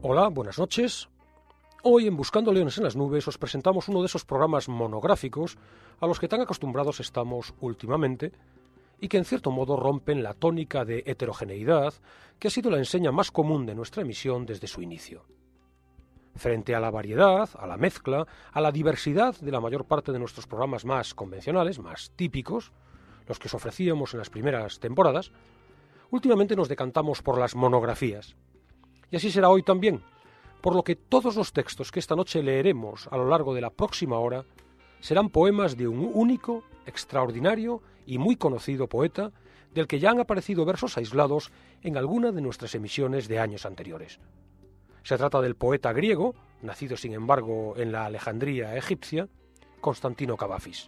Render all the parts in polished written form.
Hola, buenas noches. Hoy en Buscando Leones en las Nubes os presentamos uno de esos programas monográficos a los que tan acostumbrados estamos últimamente y que en cierto modo rompen la tónica de heterogeneidad que ha sido la enseña más común de nuestra emisión desde su inicio. Frente a la variedad, a la mezcla, a la diversidad de la mayor parte de nuestros programas más convencionales, más típicos, los que os ofrecíamos en las primeras temporadas, últimamente nos decantamos por las monografías. Y así será hoy también, por lo que todos los textos que esta noche leeremos a lo largo de la próxima hora serán poemas de un único, extraordinario y muy conocido poeta, del que ya han aparecido versos aislados en alguna de nuestras emisiones de años anteriores. Se trata del poeta griego, nacido sin embargo en la Alejandría egipcia, Constantino Cavafis.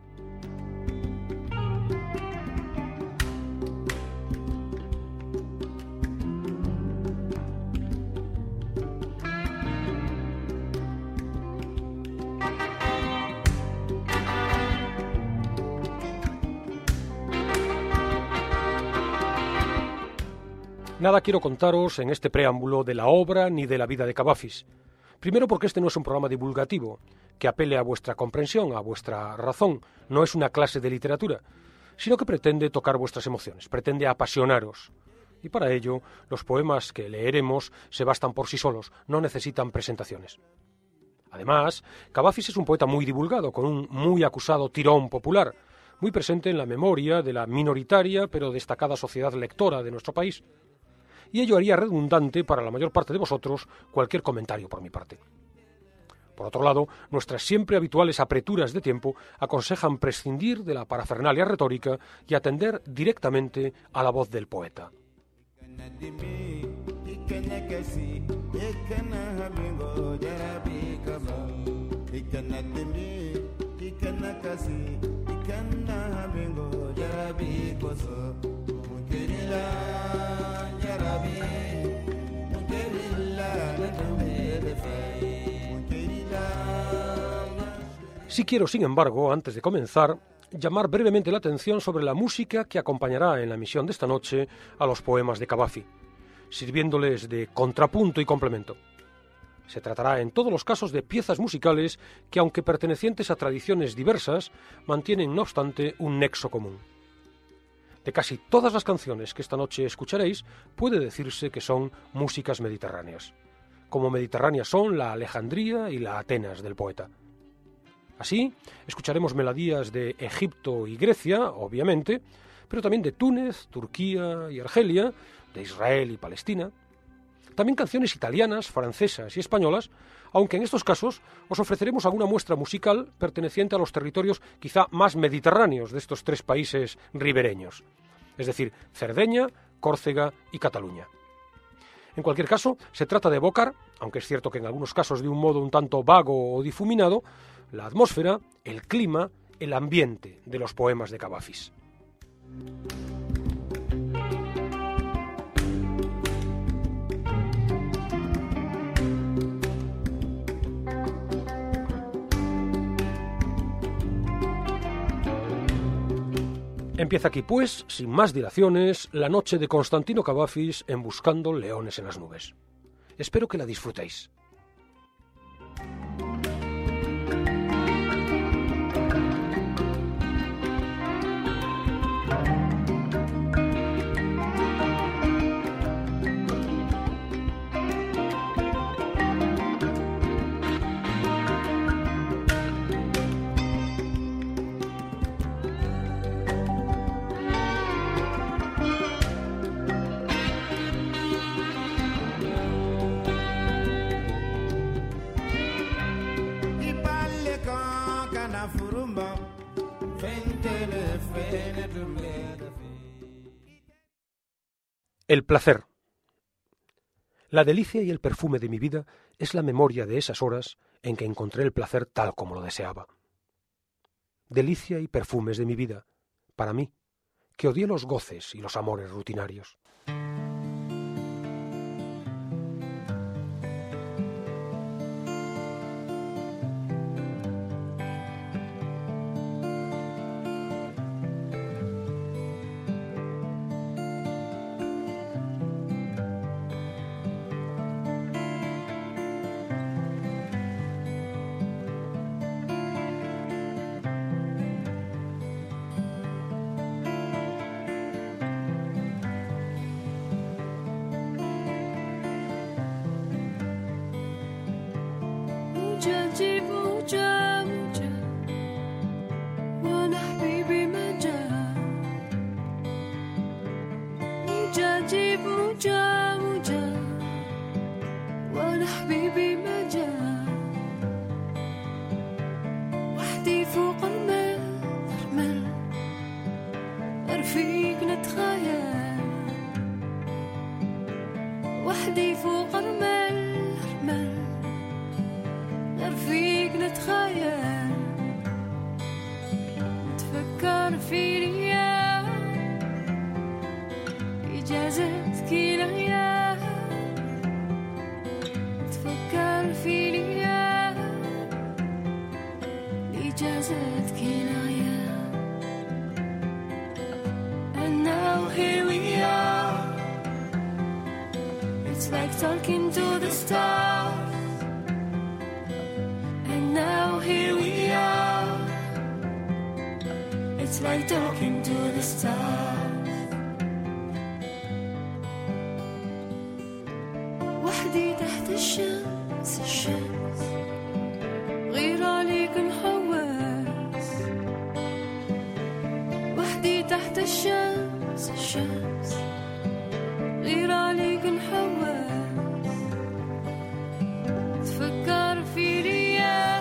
Nada quiero contaros en este preámbulo de la obra ni de la vida de Cavafis. Primero porque este no es un programa divulgativo, que apele a vuestra comprensión, a vuestra razón. No es una clase de literatura, sino que pretende tocar vuestras emociones, pretende apasionaros. Y para ello, los poemas que leeremos se bastan por sí solos, no necesitan presentaciones. Además, Cavafis es un poeta muy divulgado, con un muy acusado tirón popular, muy presente en la memoria de la minoritaria pero destacada sociedad lectora de nuestro país. Y ello haría redundante para la mayor parte de vosotros cualquier comentario por mi parte. Por otro lado, nuestras siempre habituales apreturas de tiempo aconsejan prescindir de la parafernalia retórica y atender directamente a la voz del poeta. Sí quiero, sin embargo, antes de comenzar, llamar brevemente la atención sobre la música que acompañará en la emisión de esta noche a los poemas de Cavafis, sirviéndoles de contrapunto y complemento. Se tratará en todos los casos de piezas musicales que, aunque pertenecientes a tradiciones diversas, mantienen, no obstante, un nexo común. De casi todas las canciones que esta noche escucharéis, puede decirse que son músicas mediterráneas. Como mediterráneas son la Alejandría y la Atenas del poeta. Así, escucharemos melodías de Egipto y Grecia, obviamente, pero también de Túnez, Turquía y Argelia, de Israel y Palestina. También canciones italianas, francesas y españolas, aunque en estos casos os ofreceremos alguna muestra musical perteneciente a los territorios quizá más mediterráneos de estos tres países ribereños, es decir, Cerdeña, Córcega y Cataluña. En cualquier caso, se trata de evocar, aunque es cierto que en algunos casos de un modo un tanto vago o difuminado, la atmósfera, el clima, el ambiente de los poemas de Cavafis. Empieza aquí, pues, sin más dilaciones, la noche de Constantino Cavafis en Buscando Leones en las Nubes. Espero que la disfrutéis. El placer. La delicia y el perfume de mi vida es la memoria de esas horas en que encontré el placer tal como lo deseaba. Delicia y perfumes de mi vida, para mí, que odié los goces y los amores rutinarios. وانا حبيبي ما جا وحدي فوق المرمل رفيق نتخيل وحدي فوق المرمل رفيق نتخيل نتفكر في ليا إجازتك ليا نتفكر في ليا إجازتك ليا. And now here we are, it's like talking to the stars. And now here we are, it's like talking to the stars. وحدي تحت الشمس الشمس غير عليك نحوس وحدي تحت الشمس الشمس غير عليك نحوس تفكر في ليا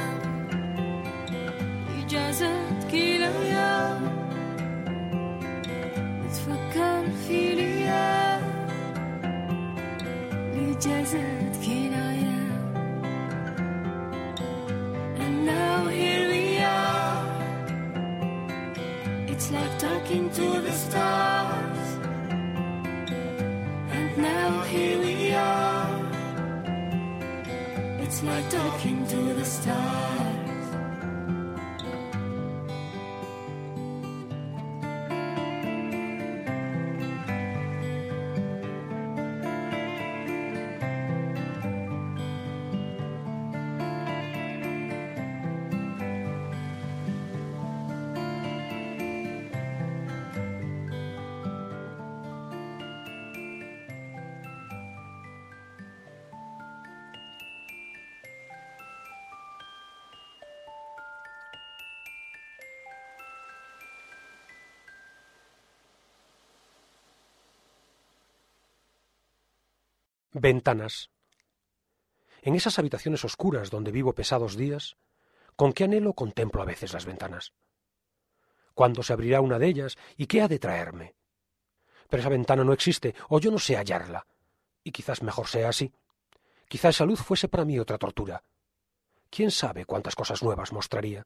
إجازتك ليا تفكر في ليا إجازتك ليا. And now here we are, it's like talking to the stars. And now here we are, it's like talking to the stars. Ventanas. En esas habitaciones oscuras donde vivo pesados días, con qué anhelo contemplo a veces las ventanas. ¿Cuándo se abrirá una de ellas y qué ha de traerme? Pero esa ventana no existe, o yo no sé hallarla. Y quizás mejor sea así. Quizá esa luz fuese para mí otra tortura. ¿Quién sabe cuántas cosas nuevas mostraría?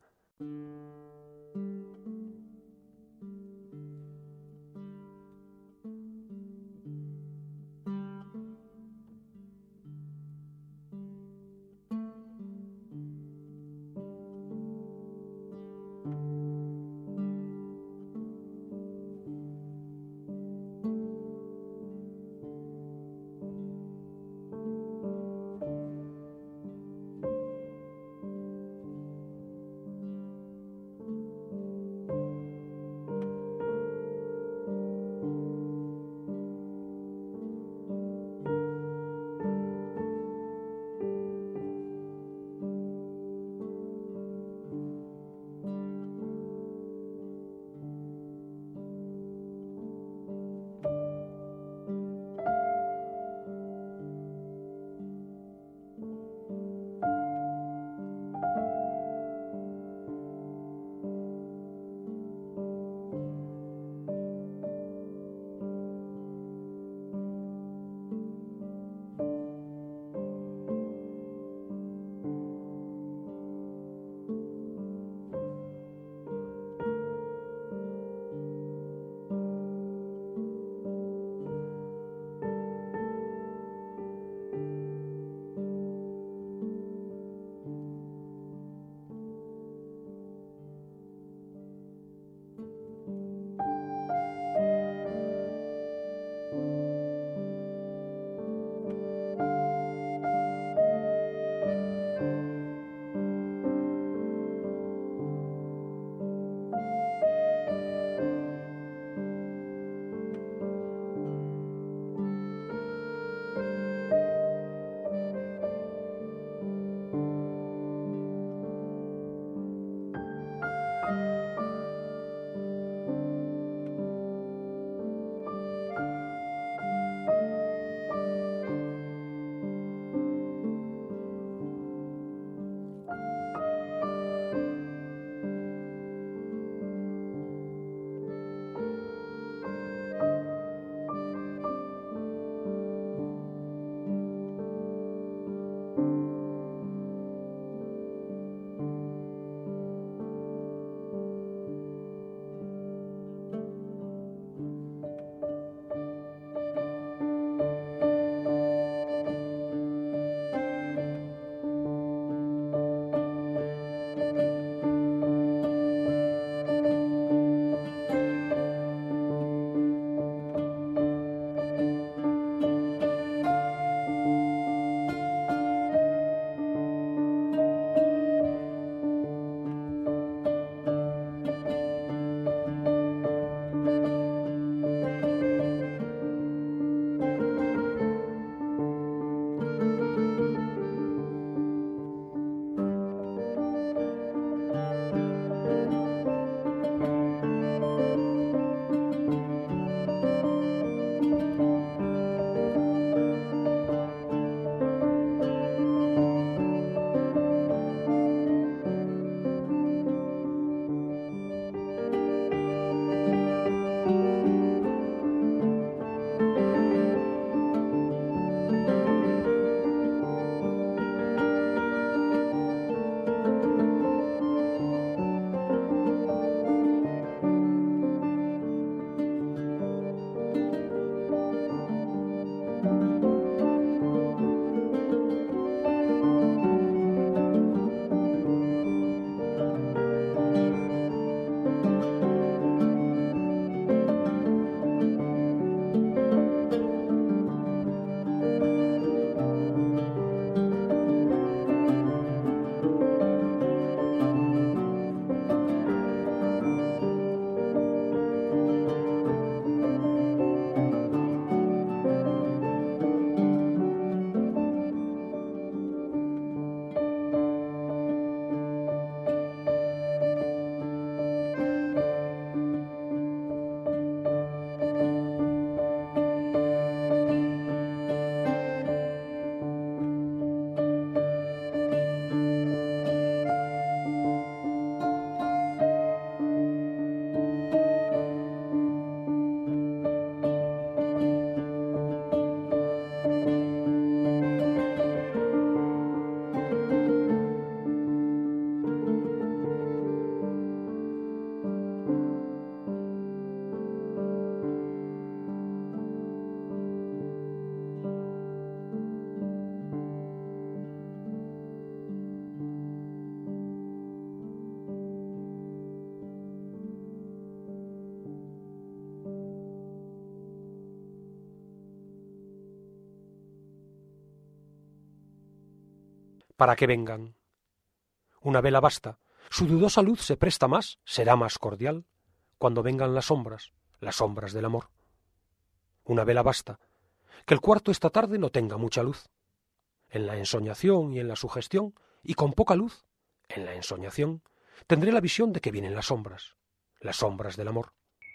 para que vengan. Una vela basta, su dudosa luz se presta más, será más cordial, cuando vengan las sombras del amor. Una vela basta, que el cuarto esta tarde no tenga mucha luz. En la ensoñación y en la sugestión, y con poca luz, en la ensoñación, tendré la visión de que vienen las sombras del amor.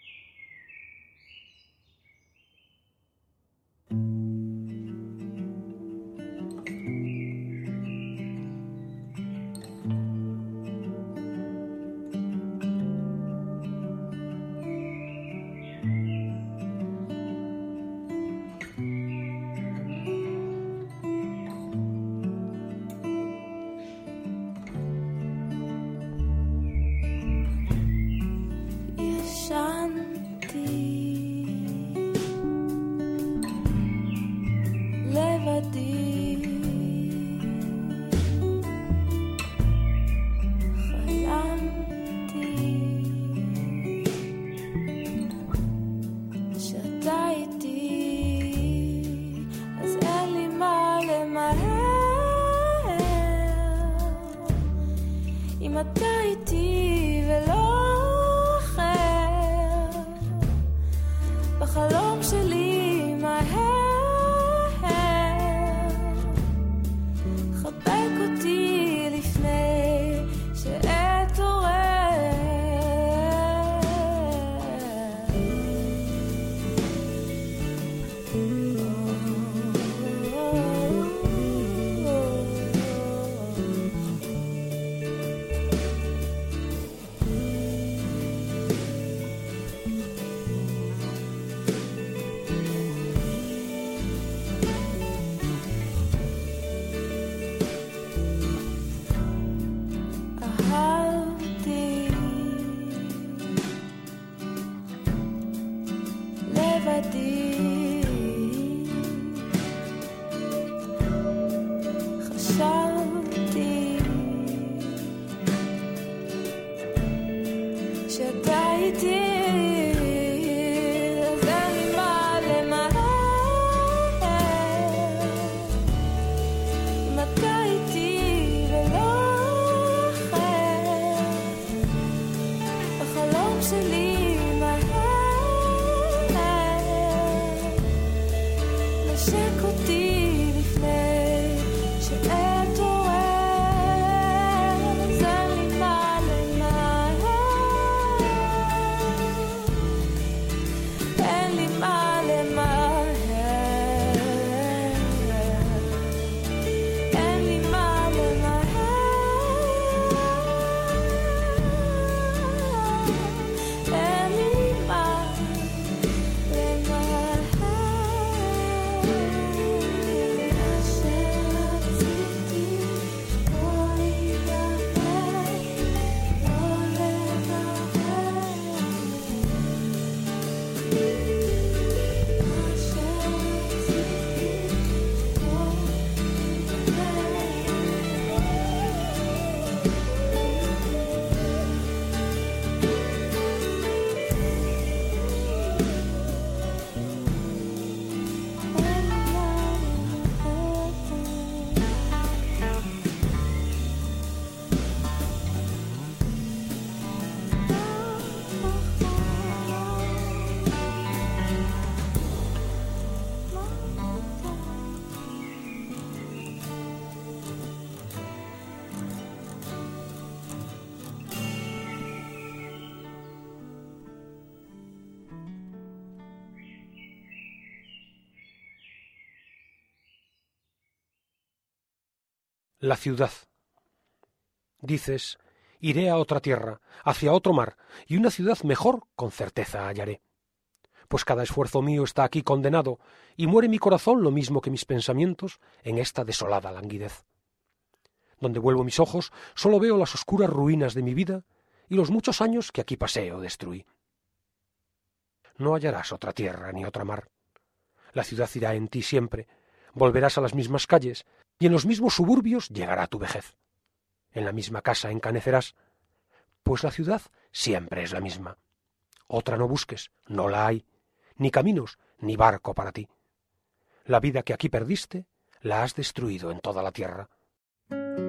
La ciudad. Dices, iré a otra tierra, hacia otro mar, y una ciudad mejor con certeza hallaré. Pues cada esfuerzo mío está aquí condenado, y muere mi corazón lo mismo que mis pensamientos en esta desolada languidez. Donde vuelvo mis ojos, sólo veo las oscuras ruinas de mi vida y los muchos años que aquí pasé o destruí. No hallarás otra tierra ni otra mar. La ciudad irá en ti siempre, volverás a las mismas calles, y en los mismos suburbios llegará tu vejez. En la misma casa encanecerás, pues la ciudad siempre es la misma. Otra no busques, no la hay, ni caminos, ni barco para ti. La vida que aquí perdiste, la has destruido en toda la tierra.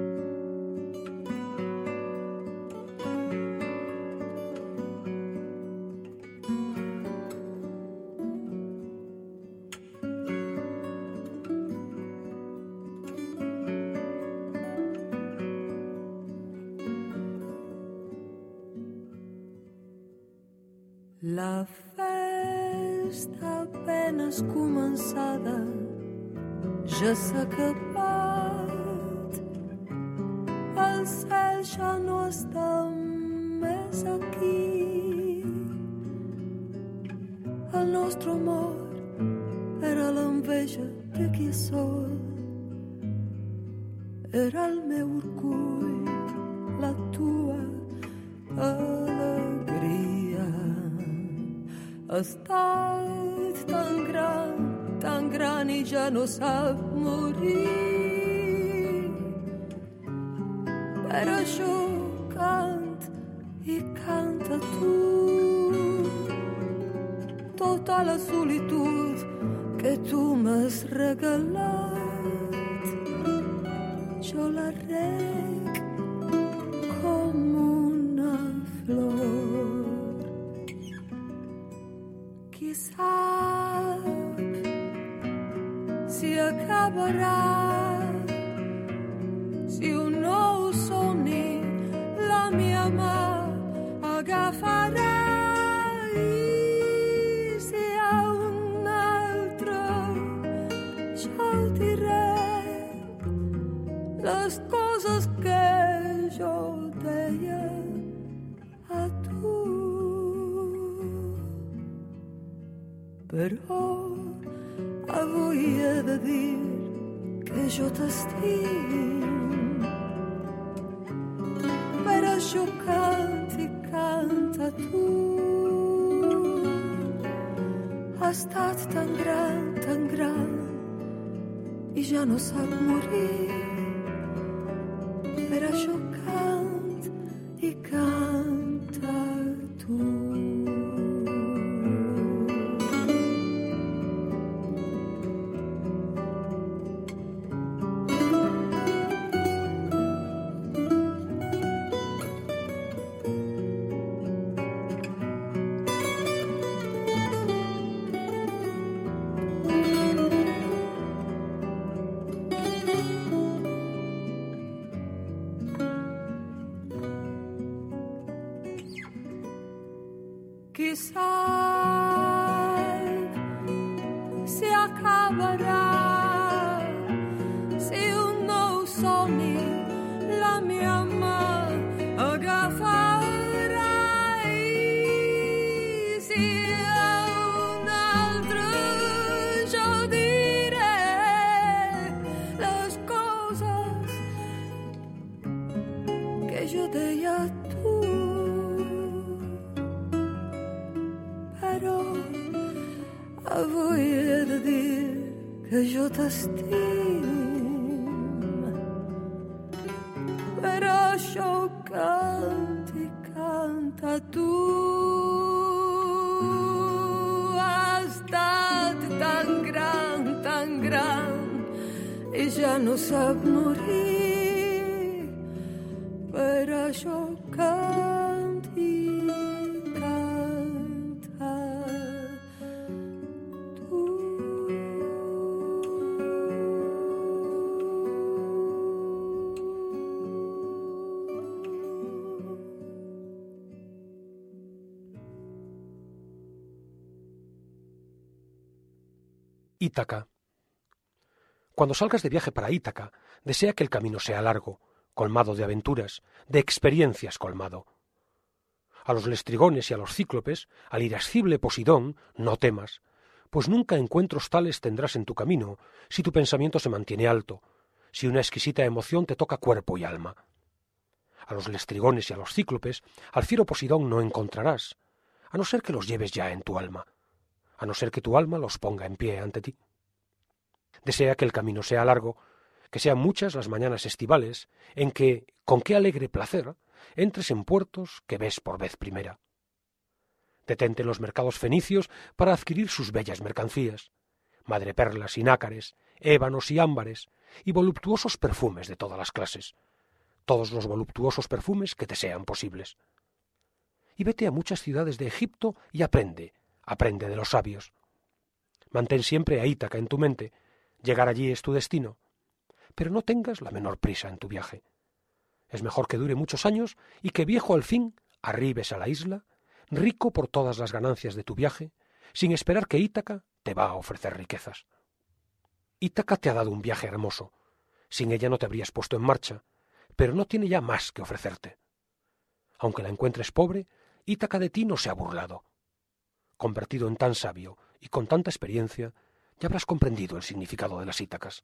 La festa apenas començada ja s'ha acabat. El cel ja no està més aquí. El nostre amor era l'enveja de qui sol. Era el meu orgull, la tua alegria. Ha estat tan gran i ja no sap morir. Per això cant i canta tu. Tota la solitud que tu m'has regalat, jo la rec com una flor. Qui sap si acabarà, si un nou somni la meva mà agafarà. Les coses que jo deia a tu. Però avui he de dir que jo t'estim. Per això cant i canta tu. Ha estat tan gran i ja no sap morir. Per això cant i canta tu. Qui sap si acabarà, si un nou somni la meva mà agafarà. I si a un altre jo diré les coses que jo deia a tu. Avui he de dir que jo t'estim. Per això cant i canta tu. Ha estat tan gran i ja no sap morir. Per això cant i canta tu. Ítaca. Cuando salgas de viaje para Ítaca, desea que el camino sea largo, colmado de aventuras, de experiencias colmado. A los lestrigones y a los cíclopes, al irascible Posidón, no temas, pues nunca encuentros tales tendrás en tu camino, si tu pensamiento se mantiene alto, si una exquisita emoción te toca cuerpo y alma. A los lestrigones y a los cíclopes, al fiero Posidón no encontrarás, a no ser que los lleves ya en tu alma, a no ser que tu alma los ponga en pie ante ti. Desea que el camino sea largo, que sean muchas las mañanas estivales, en que, con qué alegre placer, entres en puertos que ves por vez primera. Detente en los mercados fenicios para adquirir sus bellas mercancías, madreperlas y nácares, ébanos y ámbares, y voluptuosos perfumes de todas las clases, todos los voluptuosos perfumes que te sean posibles. Y vete a muchas ciudades de Egipto y aprende de los sabios. Mantén siempre a Ítaca en tu mente, llegar allí es tu destino, pero no tengas la menor prisa en tu viaje. Es mejor que dure muchos años y que viejo al fin arribes a la isla, rico por todas las ganancias de tu viaje, sin esperar que Ítaca te va a ofrecer riquezas. Ítaca te ha dado un viaje hermoso. Sin ella no te habrías puesto en marcha, pero no tiene ya más que ofrecerte. Aunque la encuentres pobre, Ítaca de ti no se ha burlado. Convertido en tan sabio y con tanta experiencia, ya habrás comprendido el significado de las Ítacas.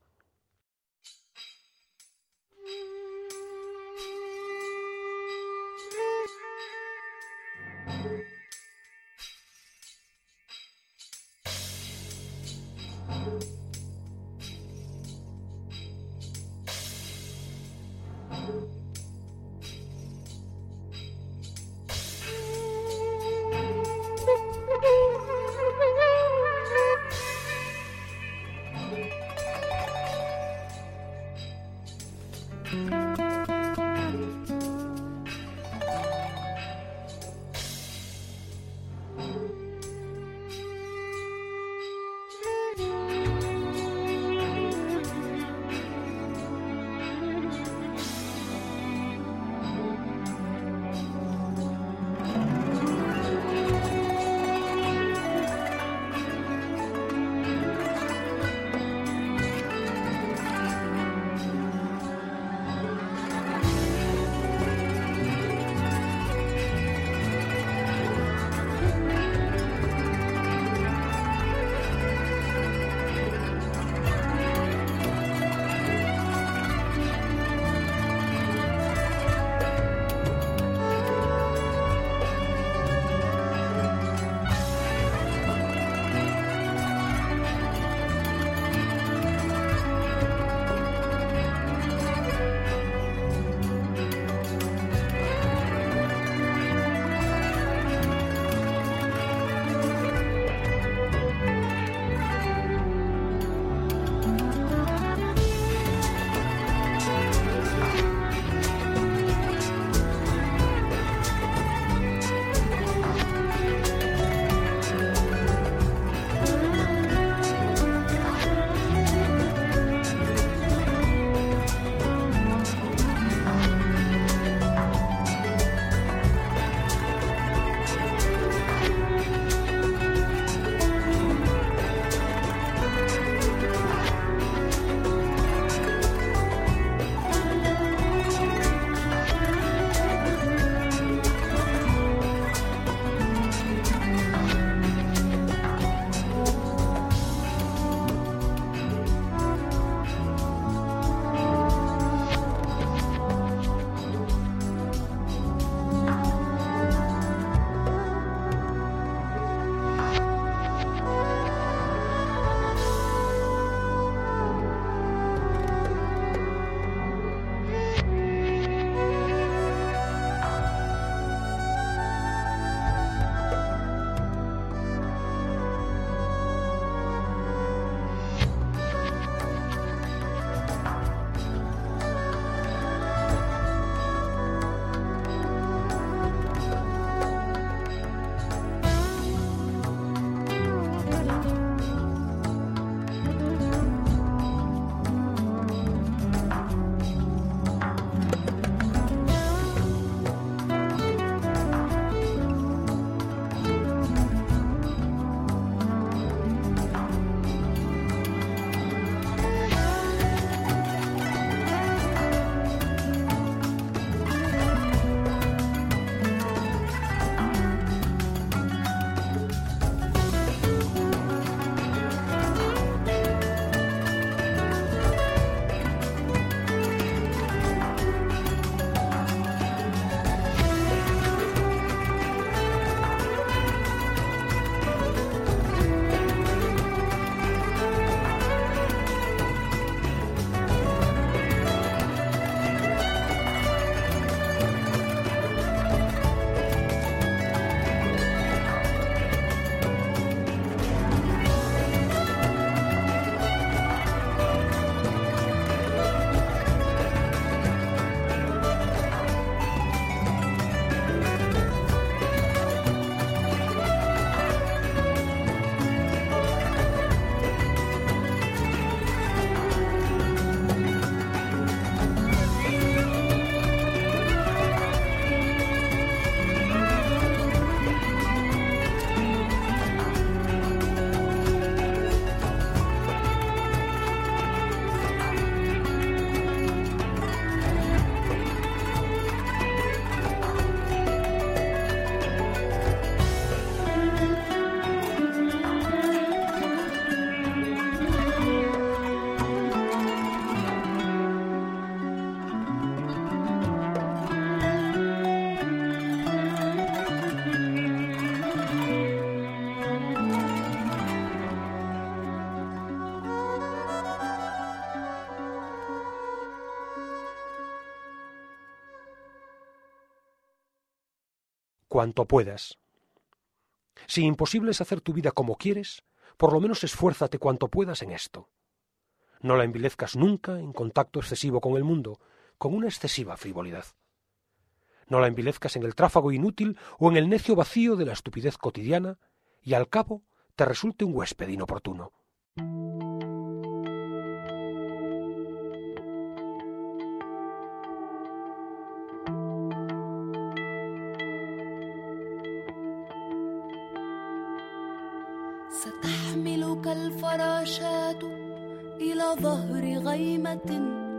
cuanto puedas. Si imposible es hacer tu vida como quieres, por lo menos esfuérzate cuanto puedas en esto. No la envilezcas nunca en contacto excesivo con el mundo, con una excesiva frivolidad. No la envilezcas en el tráfago inútil o en el necio vacío de la estupidez cotidiana, y al cabo te resulte un huésped inoportuno. ستحملك الفراشات إلى ظهر غيمة،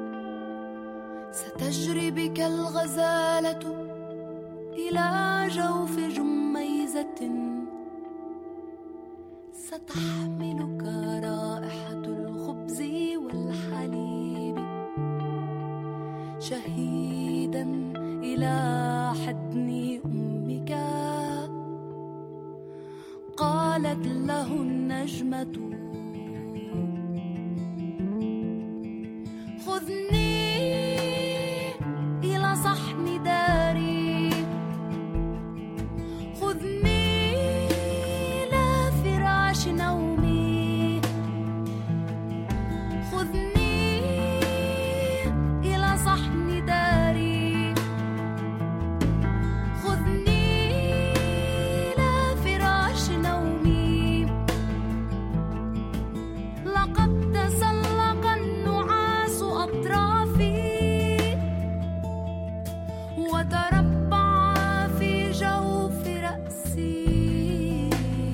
ستجري بك الغزالة إلى جوف جميزة، ستحملك رائحة الخبز والحليب شهيدا إلى حضن أمك. قالت له النجمة خذني إلى صحن داري، خذني إلى فراش نومي، خذني إلى صحن داري، خذني إلى فراش نومي. لقد تسلق النعاس أطرافي وتربع في جوف رأسي،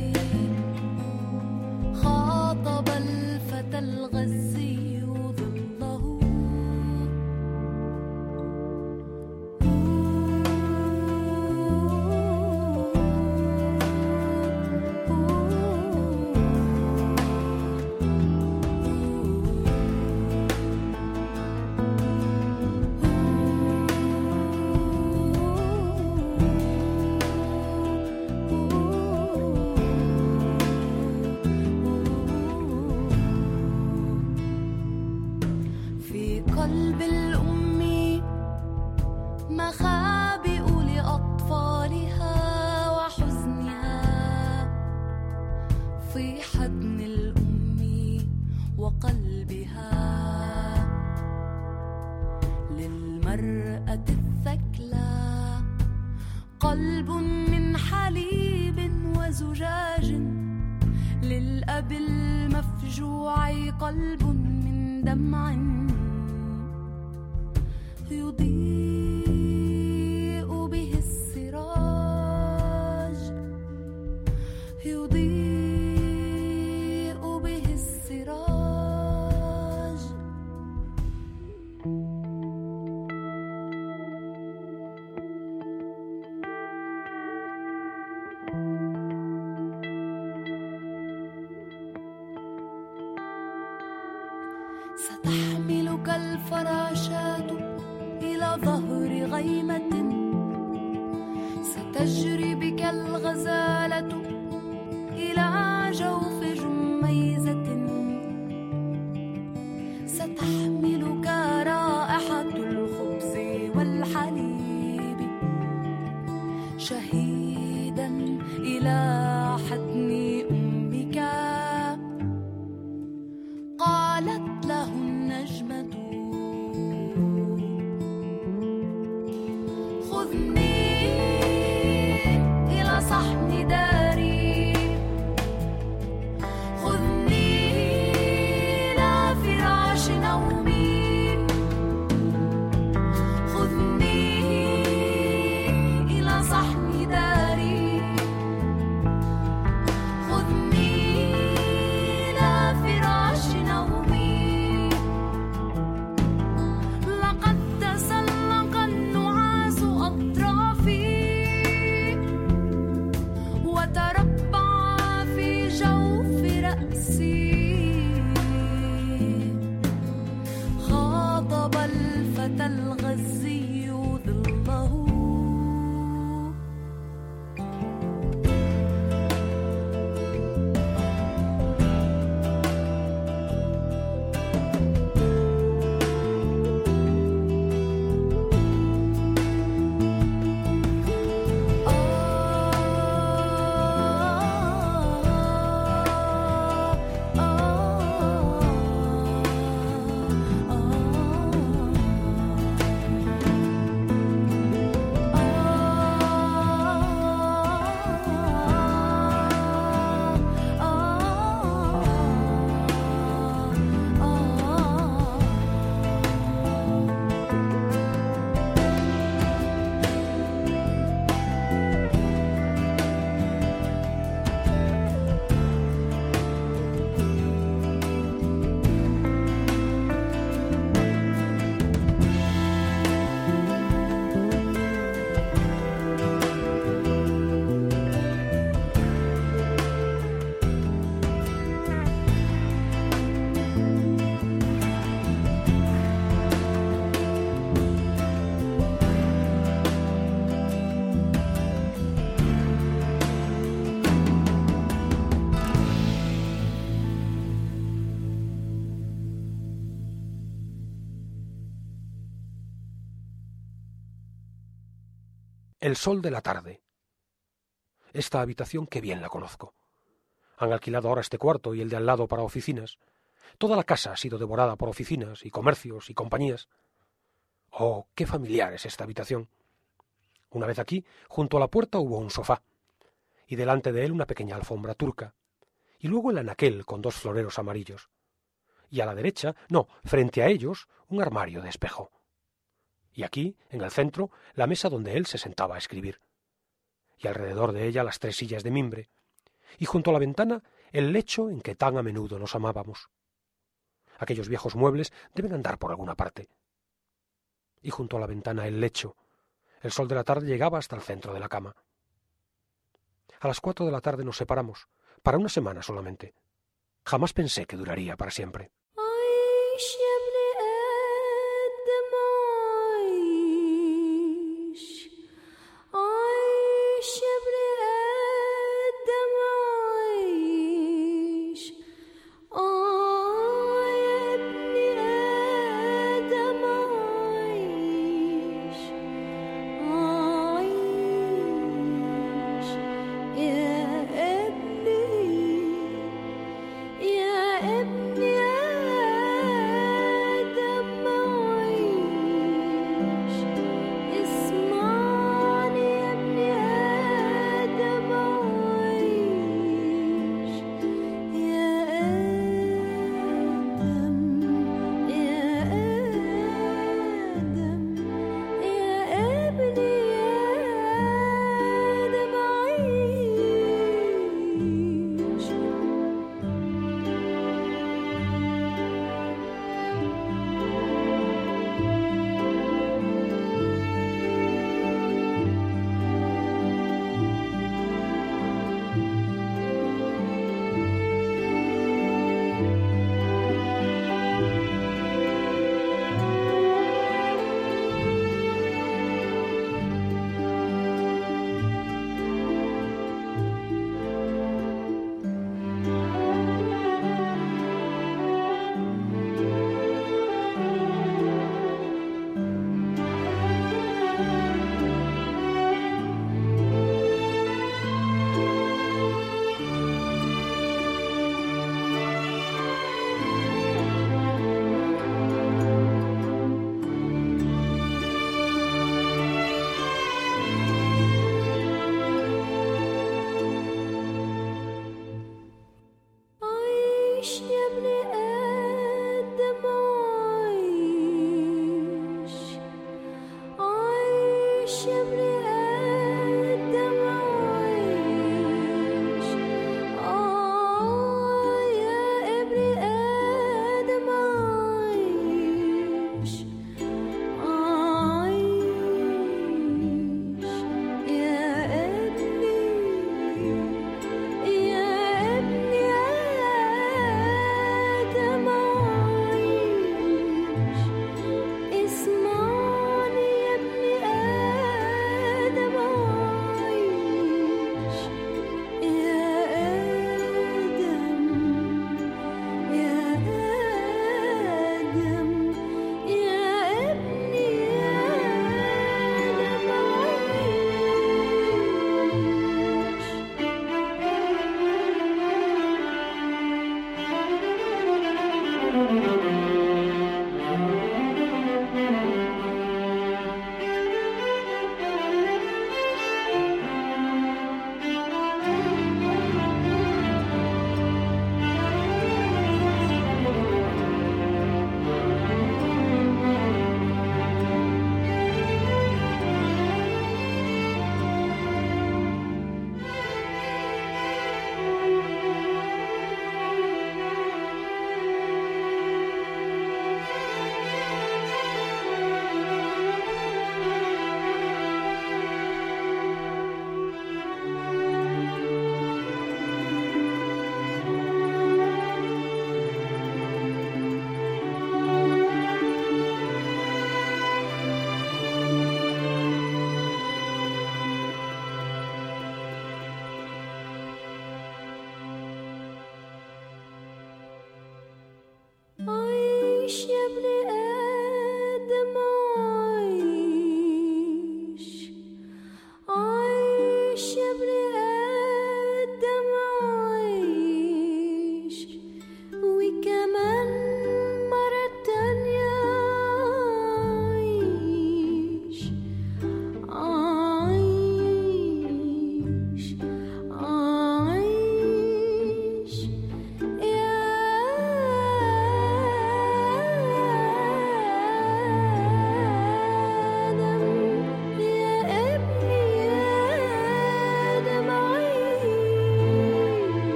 خاطب الفتى الغزي ظله في قلب الأم مخابئ لأطفالها وحزنها، في حضن الأم وقلبها للمرأة الثكلى قلب من حليب وزجاج، للأب المفجوع قلب من دمع يضيء به السراج، يضيء به السراج. ستحملك الفراشات إلى ظهر غيمة، ستجري بك الغزالة إلى جوف جميزة، ستحملك رائحة الخبز والحليب شهيدا إلى حضن أمك. قالت له النجمة خذني إلى صحن داري، خذني El sol de la tarde. Esta habitación qué bien la conozco. Han alquilado ahora este cuarto y el de al lado para oficinas. Toda la casa ha sido devorada por oficinas y comercios y compañías. Oh, qué familiar es esta habitación. Una vez aquí, junto a la puerta hubo un sofá, y delante de él una pequeña alfombra turca, y luego el anaquel con 2 floreros amarillos, y a la derecha, no, frente a ellos, un armario de espejo. Y aquí, en el centro, la mesa donde él se sentaba a escribir, y alrededor de ella las 3 sillas de mimbre, y junto a la ventana el lecho en que tan a menudo nos amábamos. Aquellos viejos muebles deben andar por alguna parte. Y junto a la ventana el lecho. El sol de la tarde llegaba hasta el centro de la cama. A las 4 de la tarde nos separamos, para una semana solamente. Jamás pensé que duraría para siempre.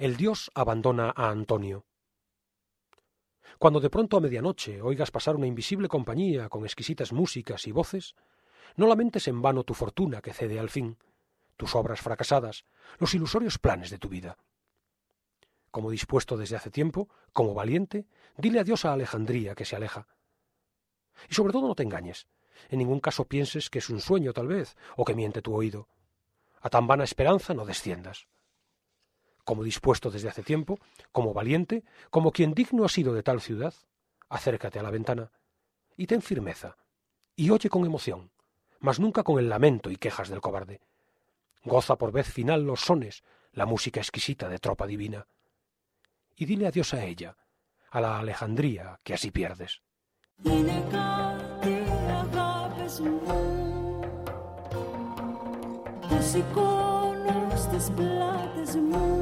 El dios abandona a Antonio. Cuando de pronto a medianoche oigas pasar una invisible compañía con exquisitas músicas y voces, no lamentes en vano tu fortuna que cede al fin, tus obras fracasadas, los ilusorios planes de tu vida. Como dispuesto desde hace tiempo, como valiente, dile adiós a Alejandría que se aleja. Y sobre todo no te engañes, en ningún caso pienses que es un sueño tal vez, o que miente tu oído. A tan vana esperanza no desciendas. Como dispuesto desde hace tiempo, como valiente, como quien digno ha sido de tal ciudad, acércate a la ventana, y ten firmeza, y oye con emoción, mas nunca con el lamento y quejas del cobarde. Goza por vez final los sones, la música exquisita de tropa divina. Y dile adiós a ella, a la Alejandría que así pierdes. Είναι κάτι αγάπες μου που σηκώνω στις πλάτες μου.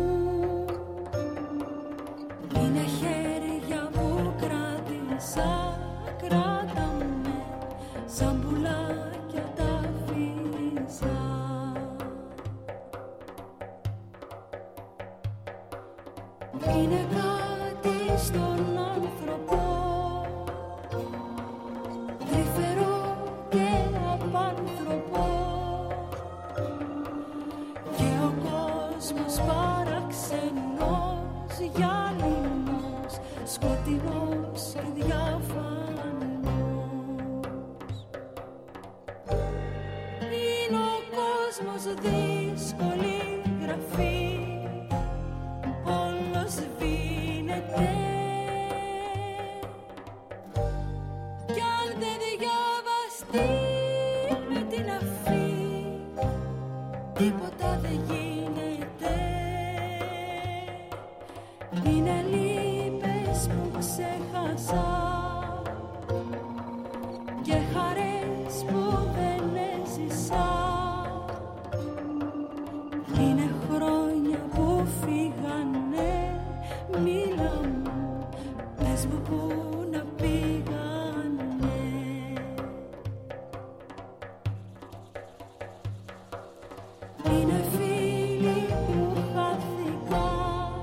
Είναι χέρια που κράτησα, κράτα με σαν πουλάκια τα αφήσα. Είναι κάτι στον άνθρωπο τρυφερό και απάνθρωπο και ο κόσμος παραξενός, γυάλινος, σκοτεινός και διαφανός. Είναι ο κόσμος δύσκολη γραφή, όλος σβήνεται. Κι αν δεν διαβαστεί με την αφή, τίποτα δεν γίνεται. Είναι λύπες που ξέχασα και χαρές που δεν έζησα. Είναι χρόνια που φύγανε, μίλα μου, πες μου πού να πήγανε. Είναι φίλοι που χάθηκαν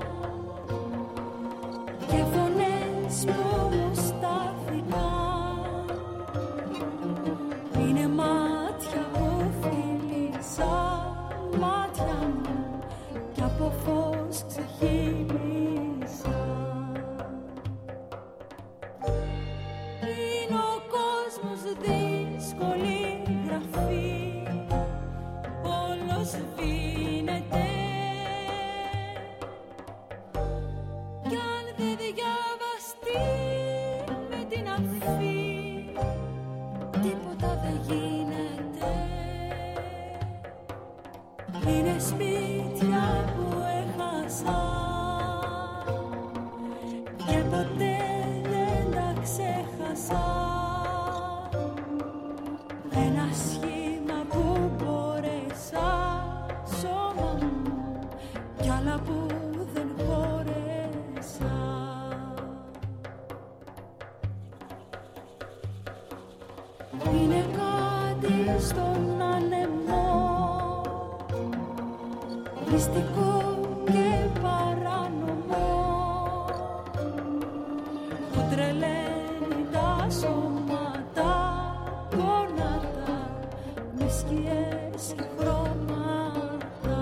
και φωνές που μου στάθηκαν. Είναι μάτια που φίλησα, μάτια μου, κι από φως ξεχύλισα. Είναι ο κόσμος δύσκολη γραφή, όλος σβήνεται. Κι αν δεν διαβαστεί με την αφή, τίποτα δεν γίνεται. Είναι σπίτια που έχασα και ποτέ δεν τα ξέχασα. Ένα σχήμα που μπόρεσα, σώμα μου, κι άλλα που δεν χώρεσα. Είναι κάτι στον άνεμο, μυστικό και παράνομο, που τρελαίνει τα σώματα, γόνατα, με σκιές και χρώματα.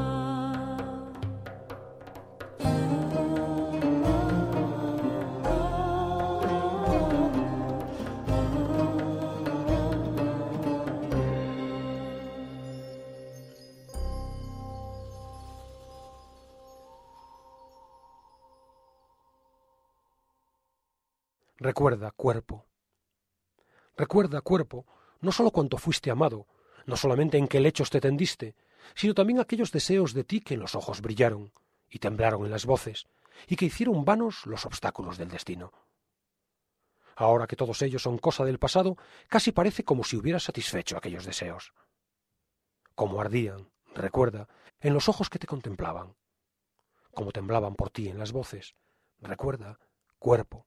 Recuerda, cuerpo. Recuerda, cuerpo, no sólo cuanto fuiste amado, no solamente en qué lechos te tendiste, sino también aquellos deseos de ti que en los ojos brillaron, y temblaron en las voces, y que hicieron vanos los obstáculos del destino. Ahora que todos ellos son cosa del pasado, casi parece como si hubieras satisfecho aquellos deseos. Como ardían, recuerda, en los ojos que te contemplaban, como temblaban por ti en las voces, recuerda, cuerpo.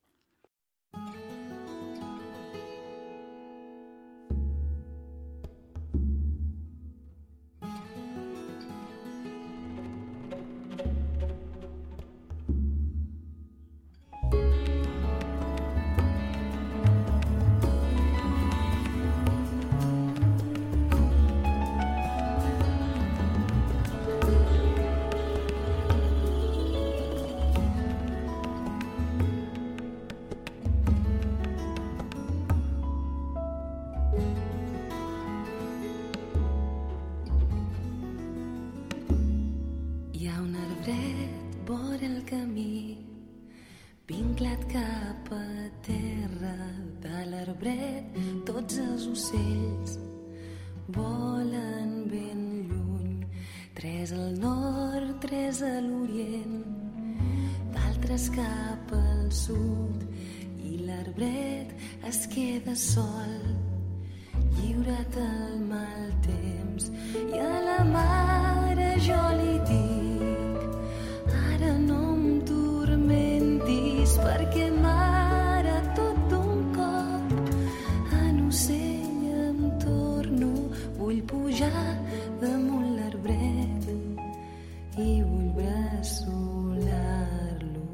Hi ha un arbret vora el camí, vinclat cap a terra. De l'arbret tots els ocells volen ben lluny, 3 al nord, 3 a l'orient, d'altres cap al sud, i l'arbret es queda sol, lliurat al mal temps. I a la mare jo li dic: ara no em turmentis, perquè mare tot d'un cop en ocell em torno. Vull pujar damunt l'arbret i vull bressolar-lo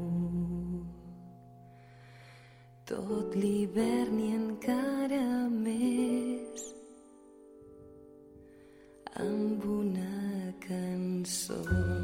tot l'hivern i encara més amb una cançó.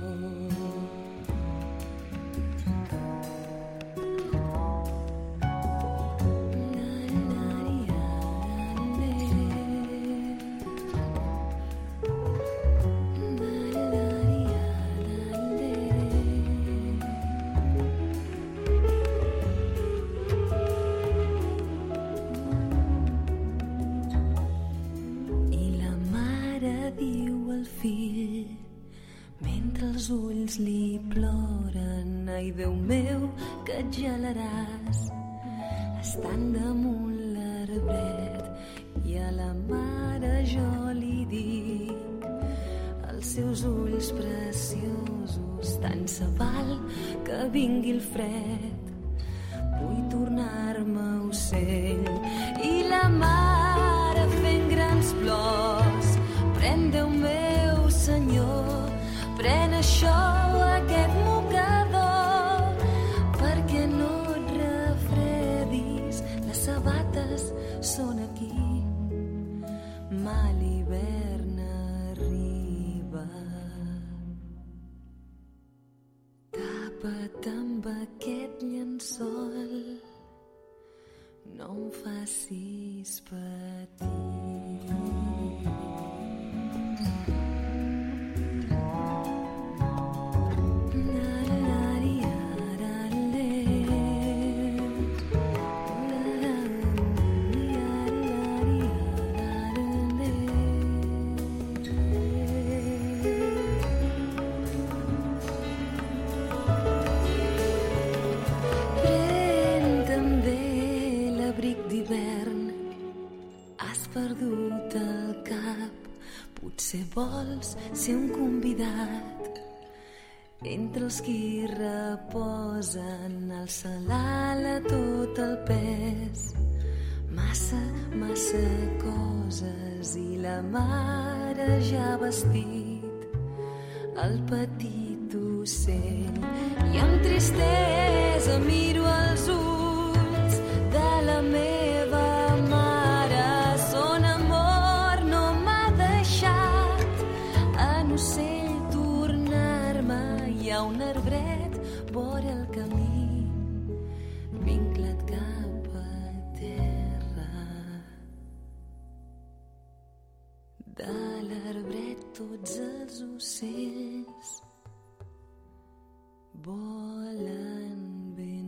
Els ulls li ploren: ai, Déu meu, que et gelaràs estant damunt l'arbret. I a la mare jo li dic: els seus ulls preciosos, tant se val que vingui el fred. Vull tornar-me ocell. I la mare fent grans plors: pren, Déu meu, Senyor, pren això, aquest mocador, perquè no et refredis. Les sabates són aquí, mal hivern arriba. Tapa't amb aquest llençol, no em facis patir. Perdut el cap, potser vols ser un convidat entre els qui reposen, alça-l'ala tot el pes. Massa, massa coses i la mare ja ha vestit el petit ocell. I amb tristesa miro els ulls de la meva mare. Ocell, tornar-me. Hi ha un arbret vora el camí, vinclat cap a terra. De l'arbret tots els ocells volen ben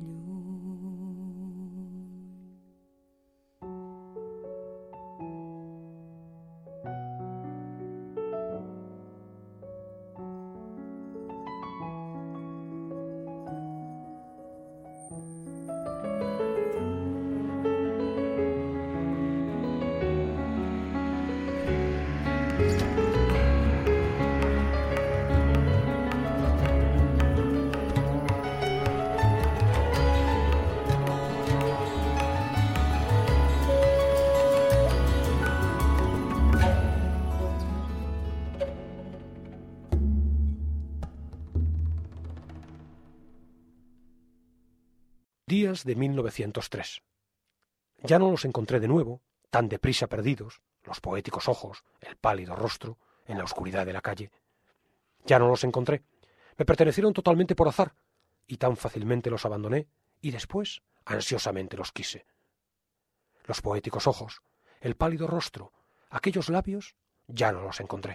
Días de 1903. Ya no los encontré de nuevo, tan deprisa perdidos, los poéticos ojos, el pálido rostro, en la oscuridad de la calle. Ya no los encontré. Me pertenecieron totalmente por azar, y tan fácilmente los abandoné, y después ansiosamente los quise. Los poéticos ojos, el pálido rostro, aquellos labios, ya no los encontré.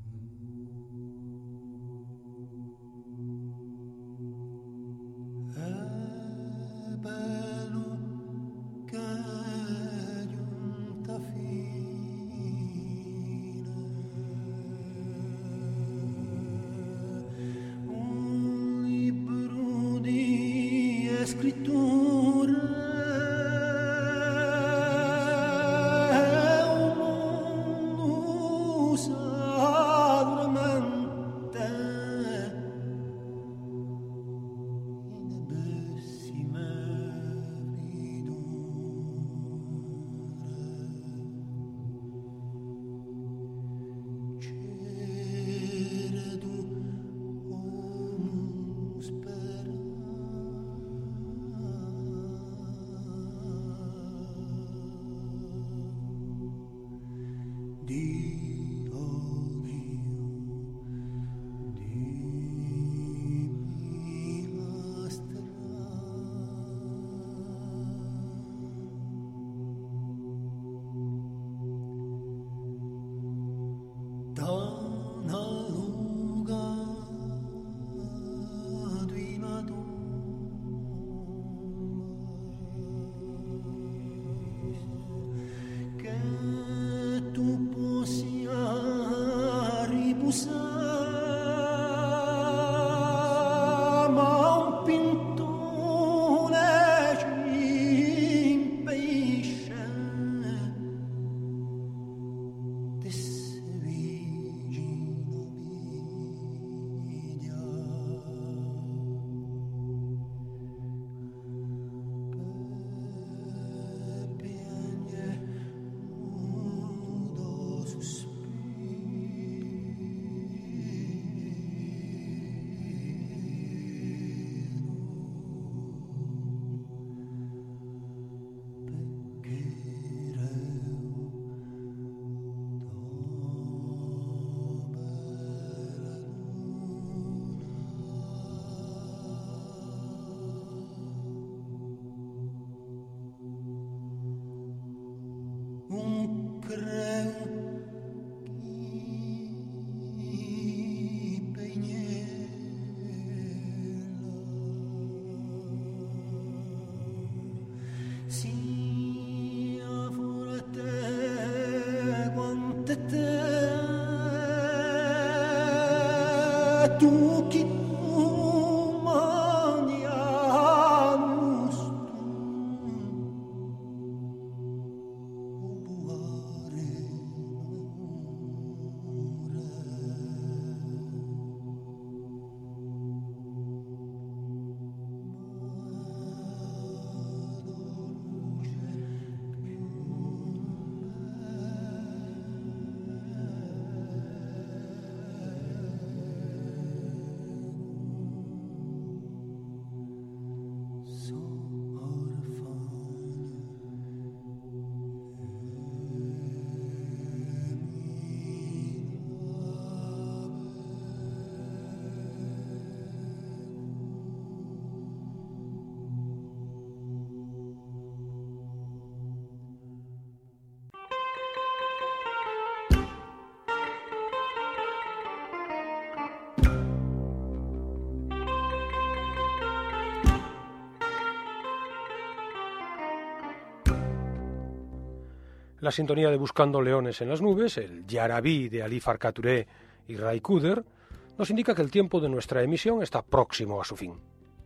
La sintonía de Buscando Leones en las Nubes, el Yarabí de Ali Farka Touré y Ray Cooder, nos indica que el tiempo de nuestra emisión está próximo a su fin.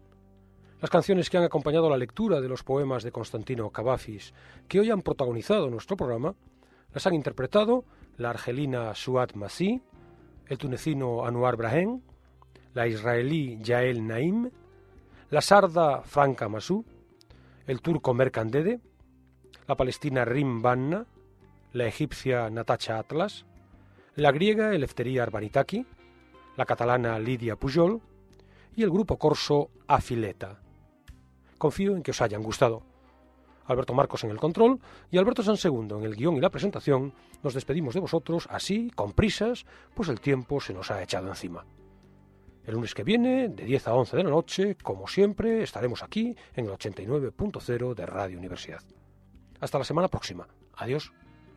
Las canciones que han acompañado la lectura de los poemas de Constantino Cavafis, que hoy han protagonizado nuestro programa, las han interpretado la argelina Suad Masih, el tunecino Anwar Brahem, la israelí Yael Naim, la sarda Franca Masou, el turco Merkan Dede, la palestina Rim Banna, la egipcia Natacha Atlas, la griega Eleftheria Arbanitaki, la catalana Lidia Pujol y el grupo corso Afileta. Confío en que os hayan gustado. Alberto Marcos en el control y Alberto Sansegundo en el guión y la presentación. Nos despedimos de vosotros así, con prisas, pues el tiempo se nos ha echado encima. El lunes que viene, de 10 a 11 de la noche, como siempre, estaremos aquí en el 89.0 de Radio Universidad. Hasta la semana próxima. Adiós.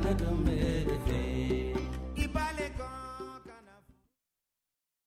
de també.